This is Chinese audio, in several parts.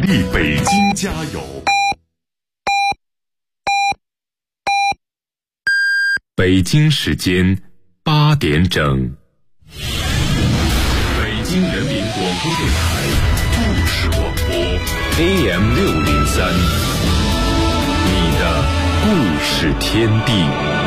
为北京加油！北京时间8点整，北京人民广播电台故事广播 AM603，你的故事天地。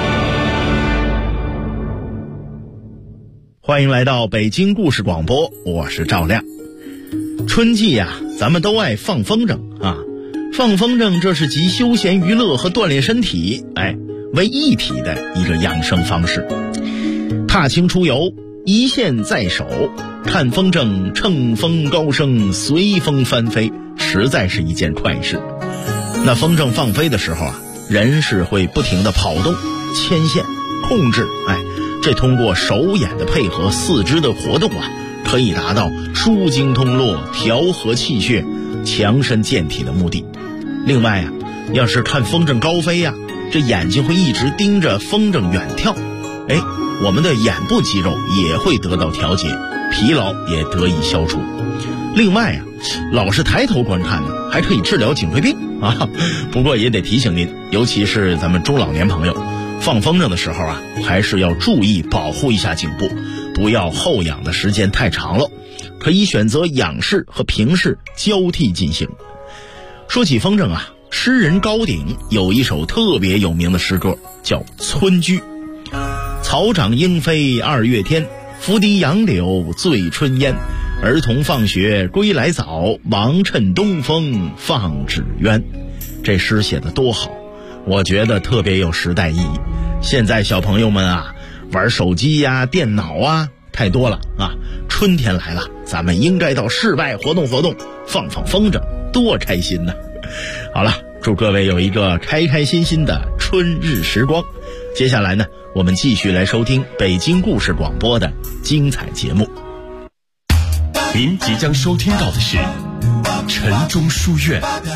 欢迎来到北京故事广播，我是赵亮。春季呀，咱们都爱放风筝啊！放风筝，这是集休闲娱乐和锻炼身体为一体的一个养生方式。踏青出游，一线在手，看风筝，乘风高升，随风翻飞，实在是一件快事。那风筝放飞的时候啊，人是会不停地跑动、牵线、控制，这通过手眼的配合，四肢的活动啊，可以达到舒经通络、调和气血、强身健体的目的。另外啊，要是看风筝高飞呀，这眼睛会一直盯着风筝远眺，我们的眼部肌肉也会得到调节，疲劳也得以消除。另外啊，老是抬头观看呢，还可以治疗颈椎病啊。不过也得提醒您，尤其是咱们中老年朋友，放风筝的时候啊，还是要注意保护一下颈部，不要后仰的时间太长了，可以选择仰式和平式交替进行。说起风筝啊，诗人高鼎有一首特别有名的诗歌，叫《村居》。草长莺飞2月天，拂堤杨柳醉春烟。儿童放学归来早，忙趁东风放纸鸢。这诗写得多好，我觉得特别有时代意义。现在小朋友们啊，玩手机呀、电脑啊太多了啊。春天来了，咱们应该到室外活动活动，放放风筝，多开心呢！好了，祝各位有一个开开心心的春日时光。接下来呢，我们继续来收听北京故事广播的精彩节目。 您即将收听到的是晨钟书院。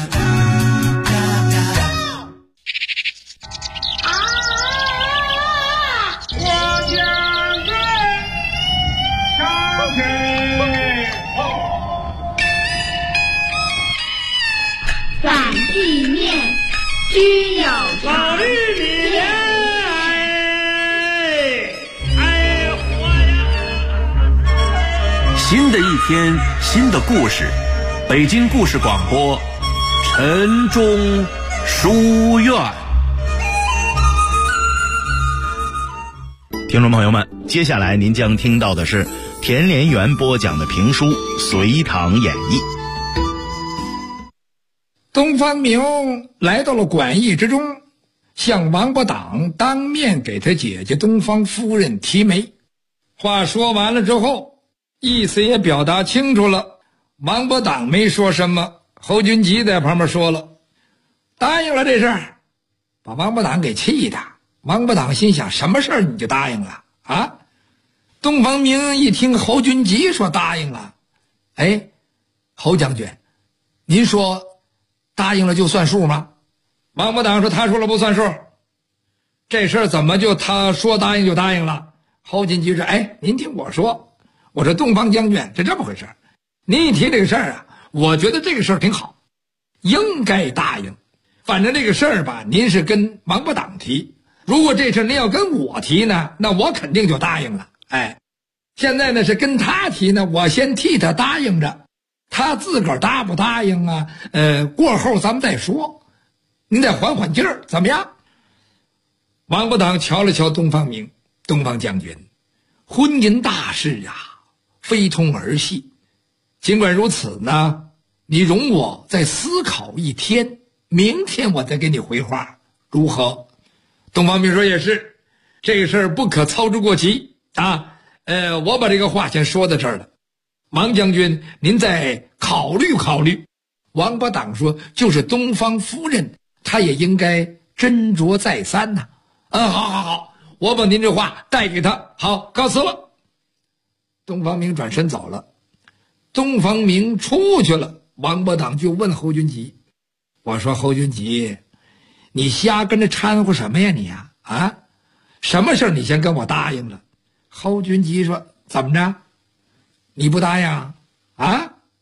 反地面居有常。 新的一天，新的故事，北京故事广播，晨钟书院。 听众朋友们，接下来您将听到的是田连元播讲的评书《隋唐演义》。 东方明来到了馆驿之中，向王八党当面给他姐姐东方夫人提媒。话说完了之后，意思也表达清楚了，王八党没说什么，侯君集在旁边说了，答应了这事儿，把王八党给气的。王八党心想，什么事儿你就答应了啊？东方明一听侯君集说答应了，侯将军，您说答应了就算数吗？王八党说，他说了不算数。这事儿怎么就他说答应就答应了？侯君集说，您听我说，我说东方将军，这么回事，您一提这个事儿啊，我觉得这个事儿挺好，应该答应。反正这个事儿吧，您是跟王八党提，如果这事儿您要跟我提呢，那我肯定就答应了。现在呢是跟他提呢，我先替他答应着，他自个儿答不答应啊？过后咱们再说，您再缓缓劲儿，怎么样？王八党瞧了瞧东方明，东方将军，婚姻大事啊，非同儿戏。尽管如此呢，你容我再思考一天，明天我再给你回话，如何？东方明说也是，这个事儿不可操之过急啊。我把这个话先说到这儿了，王将军您再考虑考虑。王八党说，就是东方夫人她也应该斟酌再三呐。好，我把您这话带给他，好，告辞了。东方明转身走了。东方明出去了，王八党就问侯君集，我说侯君集，你瞎跟着掺和什么呀你啊？什么事儿你先跟我答应了？侯君集说，怎么着？你不答应啊？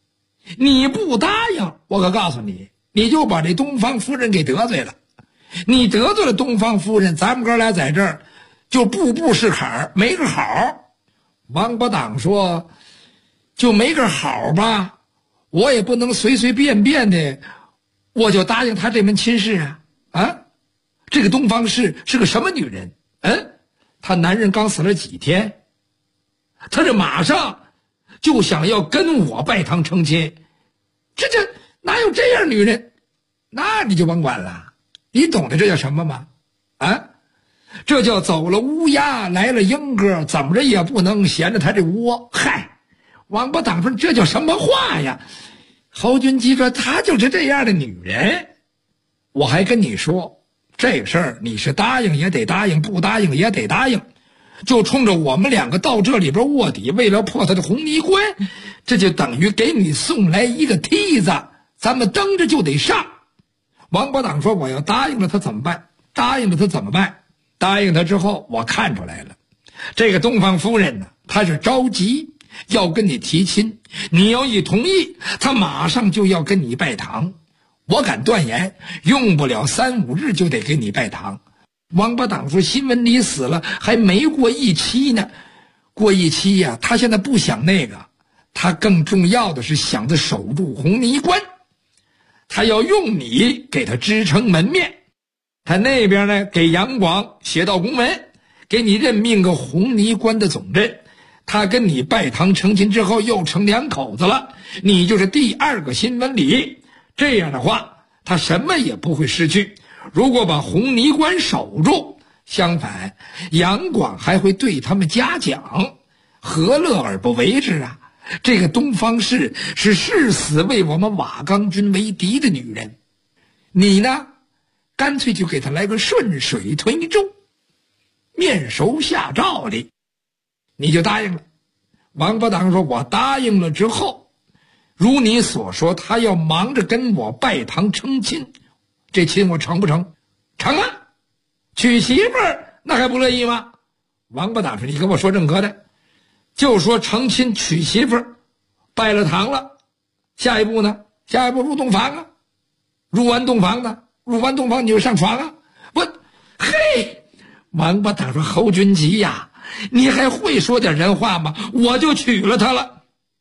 你不答应，我可告诉你，你就把这东方夫人给得罪了。你得罪了东方夫人，咱们哥俩在这儿就步步是坎儿，没个好。王八党说，就没个好吧，我也不能随随便便的我就答应他这门亲事啊。这个东方氏是个什么女人？她男人刚死了几天，她这马上就想要跟我拜堂成亲，这哪有这样女人？那你就甭管了，你懂得这叫什么吗？这叫走了乌鸦来了莺歌，怎么着也不能闲着他这窝。嗨，王八党说这叫什么话呀？侯君集说她就是这样的女人。我还跟你说，这个事儿你是答应也得答应，不答应也得答应，就冲着我们两个到这里边卧底，为了破他的红泥关，这就等于给你送来一个梯子，咱们蹬着就得上。王八党说我要答应了他怎么办？答应了他怎么办？答应他之后，我看出来了，这个东方夫人呢，她是着急要跟你提亲，你要一同意，她马上就要跟你拜堂。我敢断言，用不了3、5日就得给你拜堂。王八党说新闻里死了还没过1期呢，过1期呀，他现在不想那个，他更重要的是想着守住红泥关，他要用你给他支撑门面。他那边呢，给杨广写道公文，给你任命个红泥关的总镇。他跟你拜堂成亲之后又成2口子了，你就是第2个新闻里。这样的话，他什么也不会失去。如果把红泥关守住，相反，杨广还会对他们嘉奖，何乐而不为之啊？这个东方氏是誓死为我们瓦岗军为敌的女人，你呢，干脆就给他来个顺水推舟，面熟下诏的，你就答应了。王八党说我答应了之后，如你所说，他要忙着跟我拜堂成亲，这亲我成不成？成啊！娶媳妇儿那还不乐意吗？王八党说你跟我说正格的，就说成亲娶媳妇儿，拜了堂了，下一步呢？下一步入洞房啊！入完洞房呢？入完洞房你就上床啊！嘿，王八党说侯君集呀，你还会说点人话吗？我就娶了她了。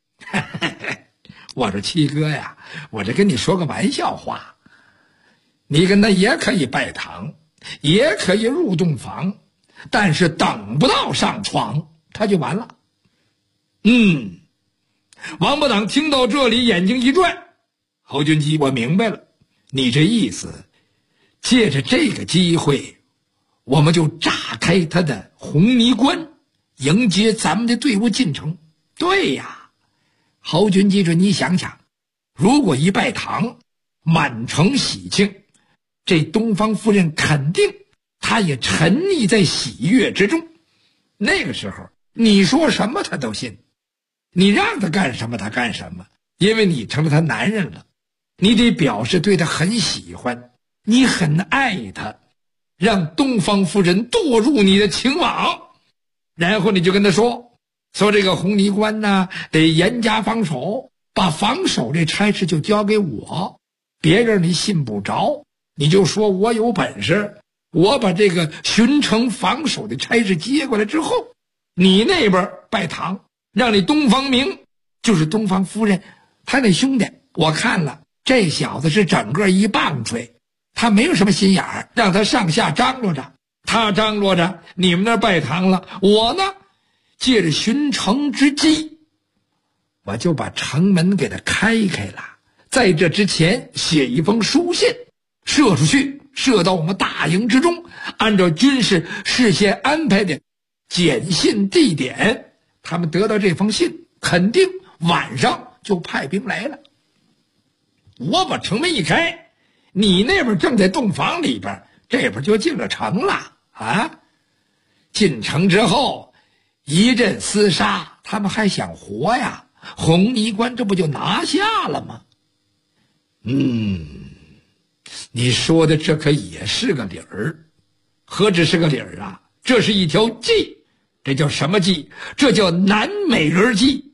我说七哥呀，我这跟你说个玩笑话，你跟他也可以拜堂，也可以入洞房，但是等不到上床他就完了。王八党听到这里眼睛一转，侯君集，我明白了，你这意思，借着这个机会，我们就炸开他的红泥关，迎接咱们的队伍进城。对呀，侯君集说你想想，如果一拜堂，满城喜庆，这东方夫人肯定她也沉溺在喜悦之中。那个时候你说什么她都信，你让她干什么她干什么，因为你成了她男人了，你得表示对她很喜欢，你很爱她，让东方夫人堕入你的情网。然后你就跟她说这个红泥关呢，得严加防守，把防守这差事就交给我，别人你信不着，你就说我有本事，我把这个巡城防守的差事接过来之后，你那边拜堂，让你东方明，就是东方夫人他那兄弟，我看了这小子是整个一棒槌，他没有什么心眼儿，让他上下张罗着，他张罗着，你们那儿拜堂了，我呢借着巡城之机，我就把城门给他开了，在这之前写一封书信射出去，射到我们大营之中，按照军事事先安排的简信地点，他们得到这封信肯定晚上就派兵来了。我把城门一开，你那边正在洞房里边，这边就进了城了啊！进城之后一阵厮杀，他们还想活呀，红泥关这不就拿下了吗？你说的这可也是个理儿，何止是个理儿啊，这是一条计。这叫什么计？这叫南美人计。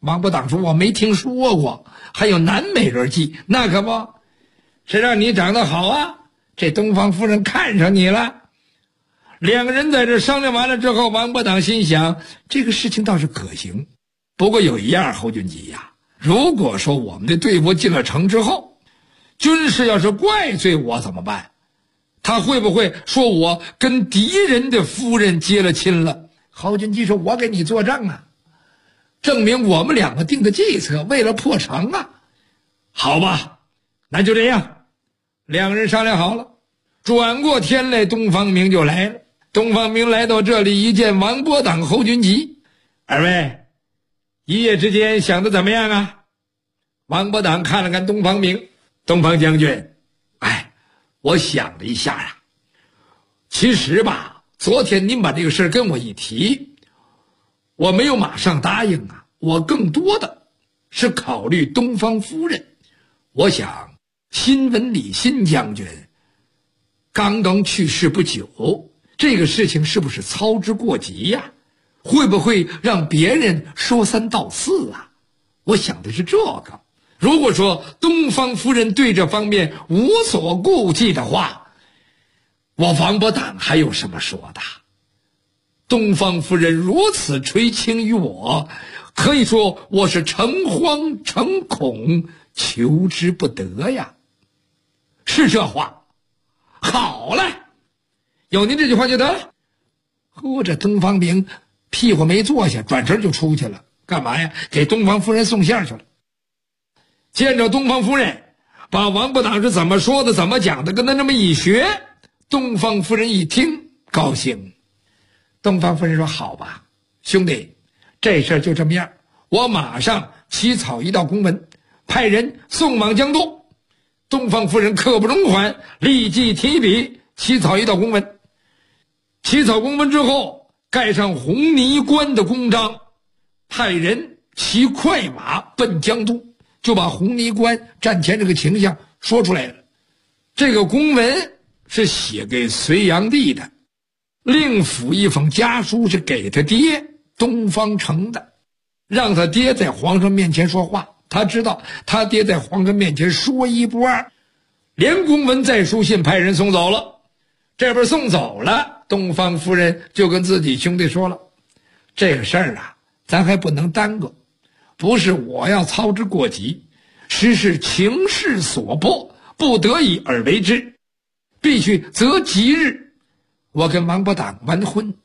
王伯党说：“我没听说过，还有南美人计，那可不，谁让你长得好啊？这东方夫人看上你了。”两个人在这商量完了之后，王伯党心想，这个事情倒是可行，不过有一样，侯君集呀，如果说我们的队伍进了城之后，军士要是怪罪我怎么办？他会不会说我跟敌人的夫人结了亲了？侯君集说：“我给你作证啊，证明我们两个定的计策，为了破城啊。”好吧，那就这样。两个人商量好了，转过天来，东方明就来了。东方明来到这里，一见王伯党、侯君集，二位一夜之间想得怎么样啊？王伯党看了看东方明，东方将军，我想了一下啊，其实吧，昨天您把这个事跟我一提，我没有马上答应啊，我更多的是考虑东方夫人。我想新文礼新将军刚刚去世不久，这个事情是不是操之过急呀？会不会让别人说三道四啊？我想的是这个。如果说东方夫人对这方面无所顾忌的话，我王伯党还有什么说的？东方夫人如此垂青于我，可以说我是诚惶诚恐，求之不得呀。是这话。好了，有您这句话就得了。这东方明屁股没坐下，转身就出去了。干嘛呀？给东方夫人送信去了。见着东方夫人，把王伯党是怎么说的怎么讲的跟他这么一学，东方夫人一听高兴。东方夫人说：“好吧，兄弟，这事儿就这么样，我马上起草一道公文，派人送往江都。”东方夫人刻不容缓，立即提笔起草一道公文。起草公文之后，盖上红泥关的公章，派人骑快马奔江都，就把红泥关战前这个情象说出来了。这个公文是写给隋炀帝的，另附一封家书是给他爹东方城的，让他爹在皇上面前说话。他知道他爹在皇上面前说一不二，连公文带书信派人送走了。这边送走了，东方夫人就跟自己兄弟说了：“这个事儿啊，咱还不能耽搁，不是我要操之过急，实是情势所迫，不得已而为之，必须择吉日，我跟王伯党完婚。”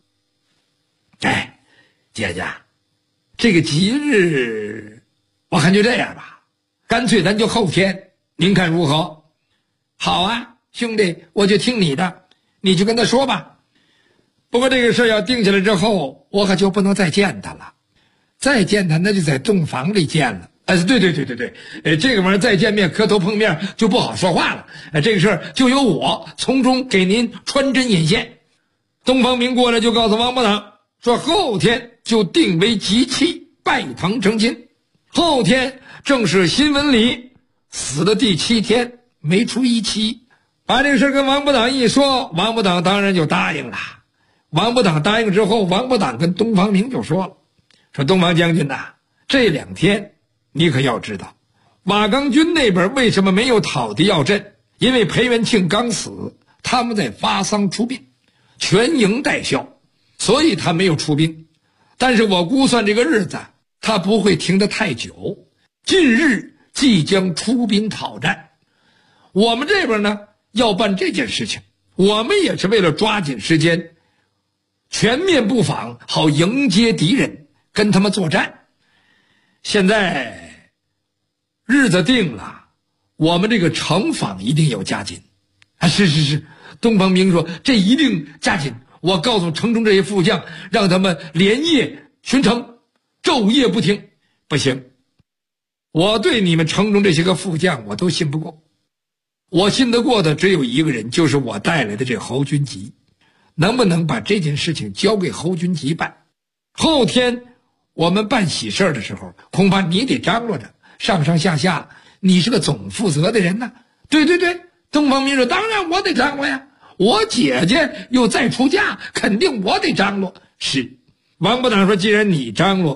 姐姐，这个吉日我看就这样吧，干脆咱就后天，您看如何？好啊，兄弟，我就听你的，你就跟他说吧。不过这个事要定下来之后，我可就不能再见他了，再见他那就在洞房里见了。对，这个玩意儿再见面磕头碰面就不好说话了。这个事儿就由我从中给您穿针引线。东方明过来就告诉王伯党说，后天就定为吉期，拜堂成亲。后天正是新文礼死的第7天，没出1期。把这个事跟王伯党一说，王伯党当然就答应了。王伯党答应之后，王伯党跟东方明就说了，说东方将军呐，这2天你可要知道，瓦岗军那边为什么没有讨敌要阵？因为裴元庆刚死，他们在发丧出殡，全营待孝，所以他没有出兵。但是我估算这个日子他不会停得太久，近日即将出兵讨战。我们这边呢要办这件事情，我们也是为了抓紧时间全面布防，好迎接敌人，跟他们作战。现在日子定了，我们这个城防一定要加紧。是，东方明说这一定加紧，我告诉城中这些副将，让他们连夜巡城，昼夜不停。不行，我对你们城中这些个副将我都信不过，我信得过的只有一个人，就是我带来的这侯君集。能不能把这件事情交给侯君集办？后天我们办喜事的时候，恐怕你得张罗着，上上下下你是个总负责的人呢。对，东方明说当然我得张罗呀，我姐姐又再出嫁，肯定我得张罗。是，王伯党说既然你张罗，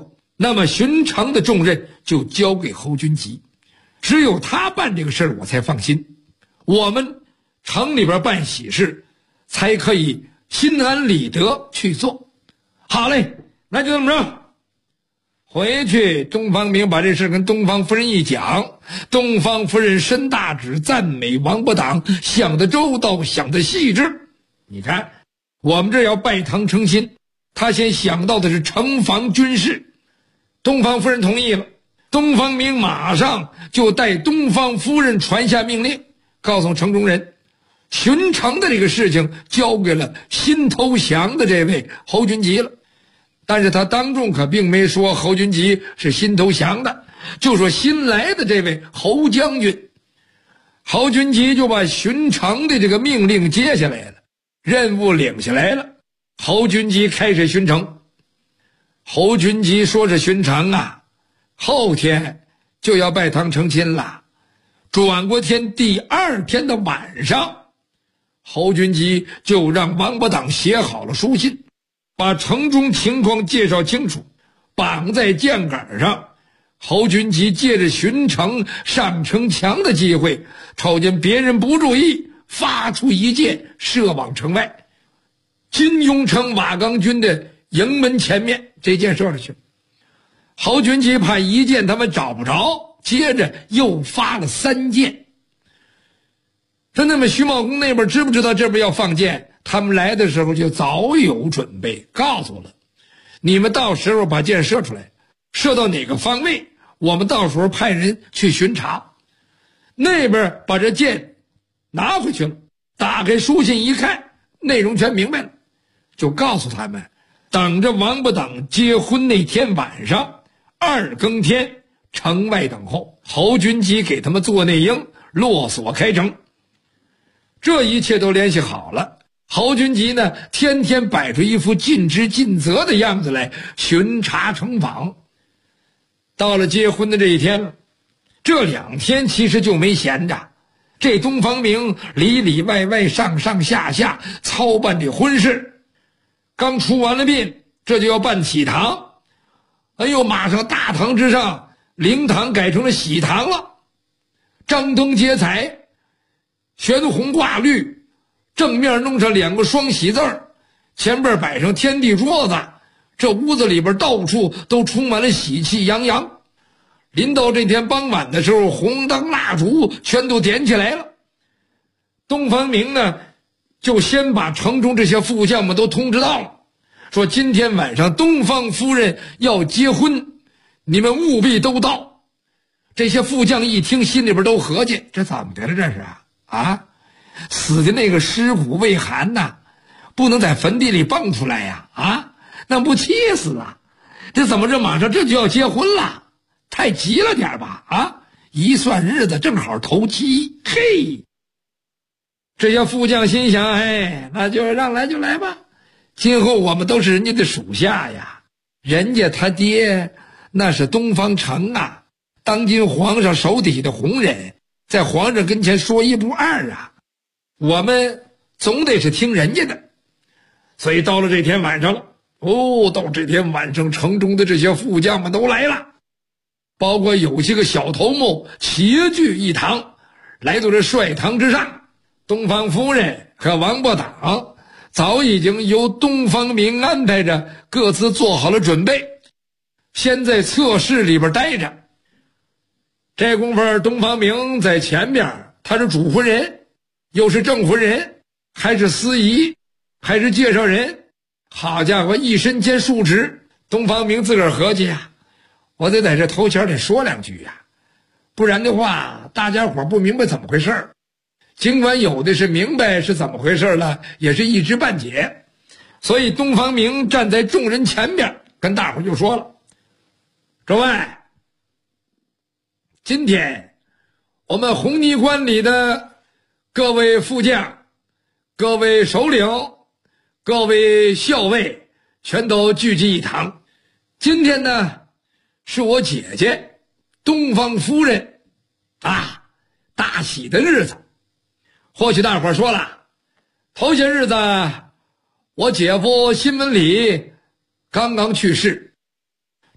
那么寻常的重任就交给侯君集，只有他办这个事儿，我才放心。我们城里边办喜事，才可以心安理得去做。好嘞，那就这么着。回去，东方明把这事跟东方夫人一讲，东方夫人伸大指赞美王伯党想得周到，想得细致。你看，我们这要拜堂成亲，他先想到的是城防军事。东方夫人同意了，东方明马上就带东方夫人传下命令，告诉城中人，巡城的这个事情交给了新投降的这位侯君集了。但是他当众可并没说侯君集是新投降的，就说新来的这位侯将军。侯君集就把巡城的这个命令接下来了，任务领下来了。侯君集开始巡城。侯君集说是巡城啊，后天就要拜堂成亲了。转过天第2天的晚上，侯君集就让王伯党写好了书信，把城中情况介绍清楚，绑在箭杆上。侯君集借着巡城上城墙的机会，瞅见别人不注意，发出一箭射往城外。金庸城瓦岗军的营门前面，这箭射出去。侯君集怕一箭他们找不着，接着又发了3箭。说那么徐茂公那边知不知道这边要放箭？他们来的时候就早有准备，告诉了你们，到时候把箭射出来，射到哪个方位，我们到时候派人去巡查。那边把这箭拿回去了，打开书信一看，内容全明白了，就告诉他们，等着王伯党结婚那天晚上2更天，城外等候，侯君集给他们做内应，落锁开城。这一切都联系好了。侯君集呢，天天摆出一副尽职尽责的样子来巡查城防。到了结婚的这一天了，这2天其实就没闲着。这东方明里里外外上上下下操办这婚事，刚出完了殡，这就要办喜堂。哎呦，马上大堂之上，灵堂改成了喜堂了，张灯结彩，悬红挂绿，正面弄上2个双喜字儿，前边摆上天地桌子，这屋子里边到处都充满了喜气洋洋。临到这天傍晚的时候，红灯蜡烛全都点起来了。东方明呢，就先把城中这些副将们都通知到了，说今天晚上东方夫人要结婚，你们务必都到。这些副将一听，心里边都合计，这怎么的了这是啊？死的那个尸骨未寒呐，不能在坟地里蹦出来呀！那不气死啊？这怎么这马上这就要结婚了？太急了点吧？一算日子正好头七，嘿！这些副将心想，那就让来就来吧，今后我们都是人家的属下呀。人家他爹那是东方城啊，当今皇上手底下的红人，在皇上跟前说一不二啊，我们总得是听人家的。所以到了这天晚上了，到这天晚上，城中的这些副将们都来了，包括有些个小头目齐聚一堂，来到这帅堂之上。东方夫人和王伯党早已经由东方明安排着，各自做好了准备，先在侧室里边待着。这功夫东方明在前边，他是主婚人，又是证婚人，还是司仪，还是介绍人。好家伙，一身兼数职。东方明自个儿合计我得在这头前得说2句不然的话大家伙不明白怎么回事。尽管有的是明白是怎么回事了，也是一知半解。所以东方明站在众人前边，跟大伙就说了，诸位，今天我们红泥关里的各位副将、各位首领、各位校尉全都聚集一堂。今天呢，是我姐姐东方夫人大喜的日子。或许大伙儿说了，头些日子我姐夫新文礼刚刚去世，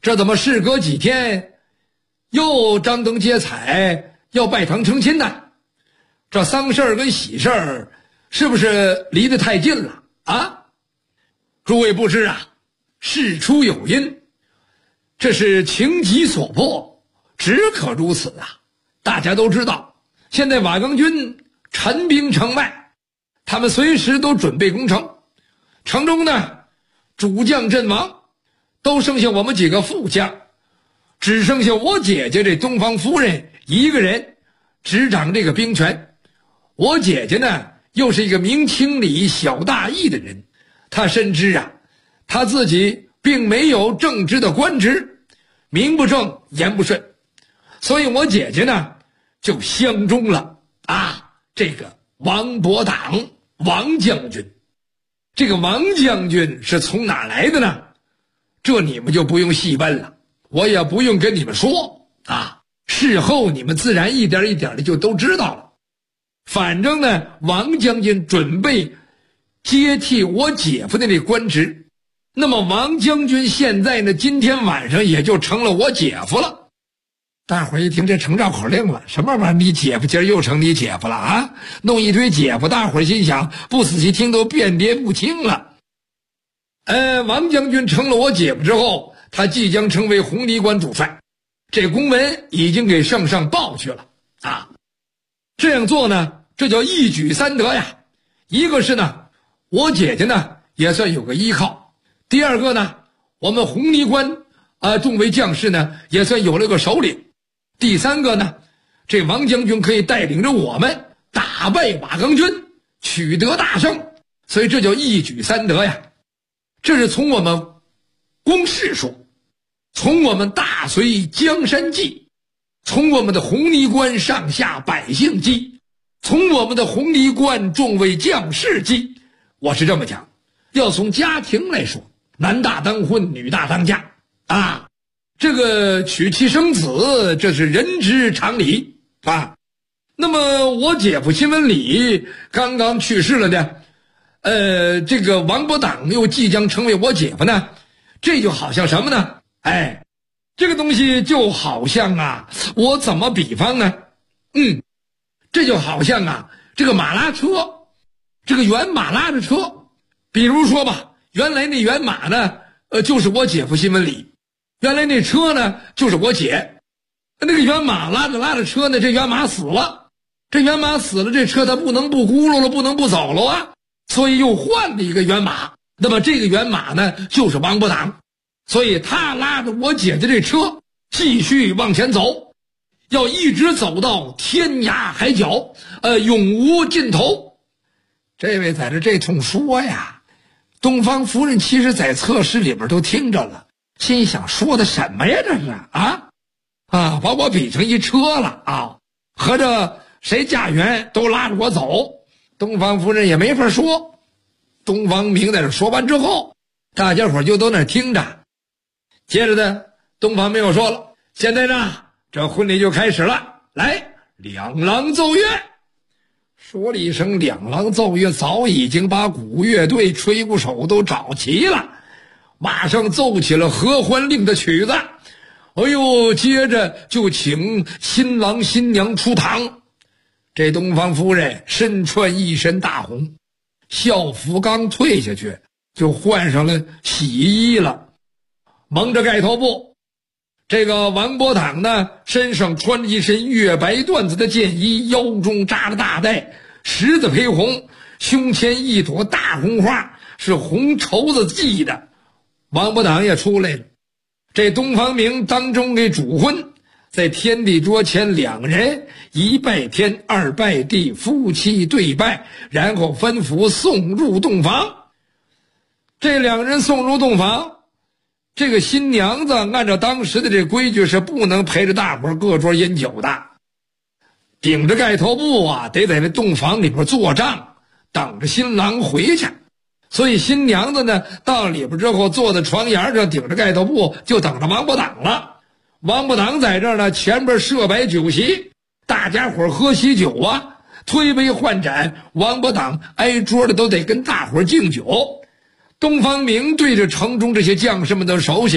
这怎么事隔几天又张灯结彩要拜堂成亲呢？这丧事儿跟喜事儿是不是离得太近了啊？诸位不知啊，事出有因，这是情急所迫，只可如此啊。大家都知道，现在瓦岗军陈兵城外，他们随时都准备攻城，城中呢主将阵亡，都剩下我们几个副将，只剩下我姐姐这东方夫人一个人执掌这个兵权。我姐姐呢又是一个明情理小大义的人，她深知啊，她自己并没有正直的官职，名不正言不顺，所以我姐姐呢就相中了这个王伯党王将军。这个王将军是从哪来的呢？这你们就不用细问了，我也不用跟你们说事后你们自然一点一点的就都知道了。反正呢，王将军准备接替我姐夫的那官职，那么王将军现在呢，今天晚上也就成了我姐夫了。大伙儿一听这成绕口令了，什么玩意儿？你姐夫今儿又成你姐夫了啊？弄一堆姐夫，大伙儿心想不仔细听都辨别不清了。王将军成了我姐夫之后，他即将成为红泥关主帅，这公文已经给圣上报去了这样做呢，这叫一举三得呀。一个是呢，我姐姐呢也算有个依靠；第二个呢，我们红泥关众位将士呢也算有了个首领；第三个呢，这王将军可以带领着我们打败瓦岗军，取得大胜，所以这叫一举三得呀。这是从我们公事说，从我们大隋江山计，从我们的红泥关上下百姓计，从我们的红泥关众位将士计。我是这么讲，要从家庭来说，男大当婚，女大当嫁这个娶妻生子，这是人之常理那么我姐夫辛文礼刚刚去世了呢，这个王伯党又即将成为我姐夫呢，这就好像什么呢？这个东西就好像我怎么比方呢？这就好像这个马拉车，这个原马拉着车，比如说吧，原来那原马呢，就是我姐夫辛文礼，原来那车呢，就是我姐。那个原马拉着车呢，这原马死了，这车它不能不轱辘了，不能不走了所以又换了一个原马。那么这个原马呢，就是王伯党。所以他拉着我姐姐这车继续往前走，要一直走到天涯海角，永无尽头。这位在这通说呀，东方夫人其实在侧室里边都听着了，心想说的什么呀这是把我比成一车了合着谁家园都拉着我走。东方夫人也没法说。东方明在这说完之后，大家伙就都那听着。接着呢，东方明又说了，现在呢这婚礼就开始了，来，两郎奏乐。说了一声两郎奏乐，早已经把鼓乐队吹鼓手都找齐了，马上奏起了合欢令的曲子。接着就请新郎新娘出堂。这东方夫人身穿一身大红，校服刚退下去就换上了喜衣了，蒙着盖头布。这个王伯党呢，身上穿着一身月白缎子的箭衣，腰中扎着大带，十字披红，胸前一朵大红花，是红绸子系的。王伯党也出来了，这东方明当中给主婚，在天地桌前两人一拜天二拜地，夫妻对拜，然后吩咐送入洞房。这两人送入洞房，这个新娘子按照当时的这规矩是不能陪着大伙各桌饮酒的，顶着盖头布得在那洞房里边坐帐，等着新郎回去。所以新娘子呢到里边之后，坐在床沿上顶着盖头布，就等着王伯党了。王伯党在这儿呢，前边设摆酒席，大家伙喝喜酒推杯换盏，王伯党挨桌的都得跟大伙敬酒。东方明对着城中这些将士们都熟悉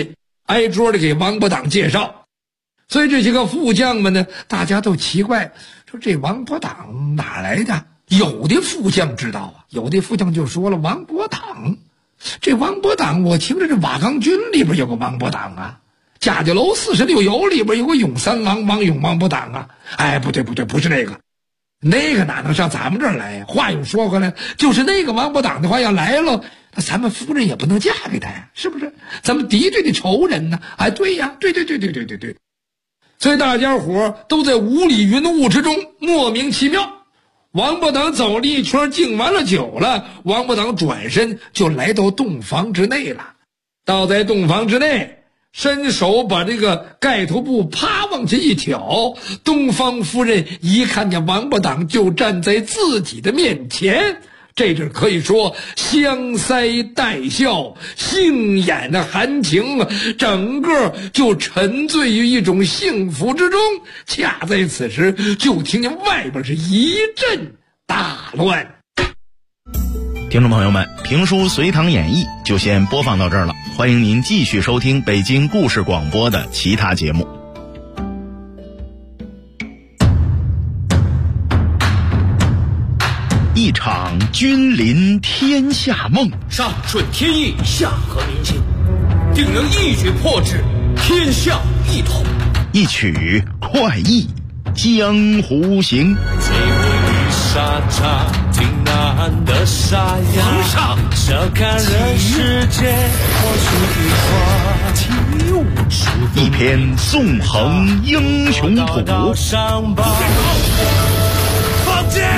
挨桌的给王伯党介绍。所以这些个副将们呢，大家都奇怪，说这王伯党哪来的？有的副将知道啊，有的副将就说了，王伯党，这王伯党我听着这瓦岗军里边有个王伯党啊，贾家楼46游里边有个永三王王永王伯党啊。哎，不对，不是那个哪能上咱们这儿来呀？话又说回来，就是那个王伯党的话要来了，那咱们夫人也不能嫁给他呀，是不是？咱们敌对的仇人呢？哎，对呀，对。所以大家伙都在雾里云雾之中莫名其妙。王伯党走了一圈，敬完了酒了，王伯党转身就来到洞房之内了。倒在洞房之内，伸手把这个盖头布啪往下一挑，东方夫人一看见王伯党就站在自己的面前，这阵可以说香腮带笑，杏眼的含情，整个就沉醉于一种幸福之中。恰在此时，就听见外边是一阵大乱。 听众朋友们，评书《隋唐演义》就先播放到这儿了，欢迎您继续收听北京故事广播的其他节目。一场君临天下梦， 上顺天意，下合民心，定能一举破之，天下一统。 一曲快意江湖行。 最后一沙茶，挺难的沙哑。 皇上， 笑看人世间，或许一花。 一篇纵横英雄谱。 上报。放箭！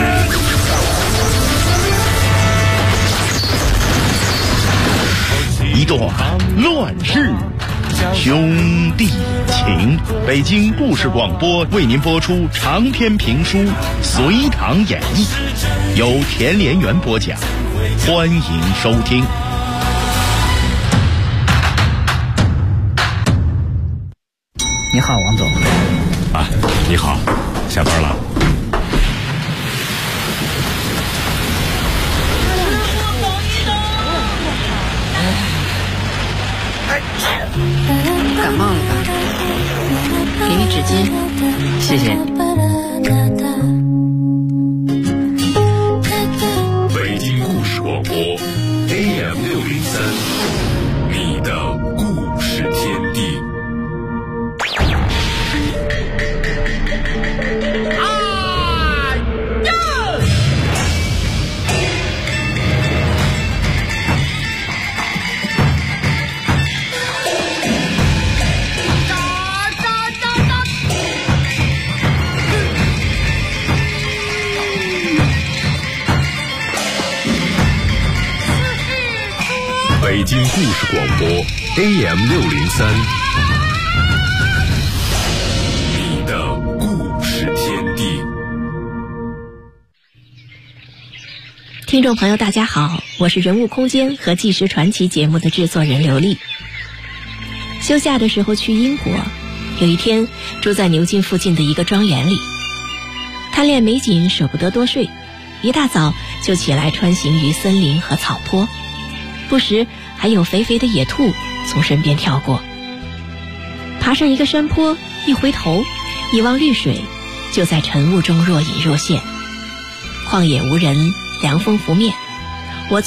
一段乱世兄弟情。北京故事广播为您播出长篇评书《隋唐演义》，由田连元播讲，欢迎收听。 你好，王总。 啊，你好，下班了。 感冒了吧？给你纸巾，谢谢。 北京故事广播 AM603，你的故事天地。北京故事广播 AM603，你的故事天地。 听众朋友大家好，我是人物空间和纪实传奇节目的制作人刘丽。休假的时候去英国，有一天住在牛津附近的一个庄园里，贪恋美景舍不得多睡，一大早就起来穿行于森林和草坡，不时还有肥肥的野兔从身边跳过。爬上一个山坡，一回头一望绿水，就在晨雾中若隐若现。旷野无人，凉风拂面，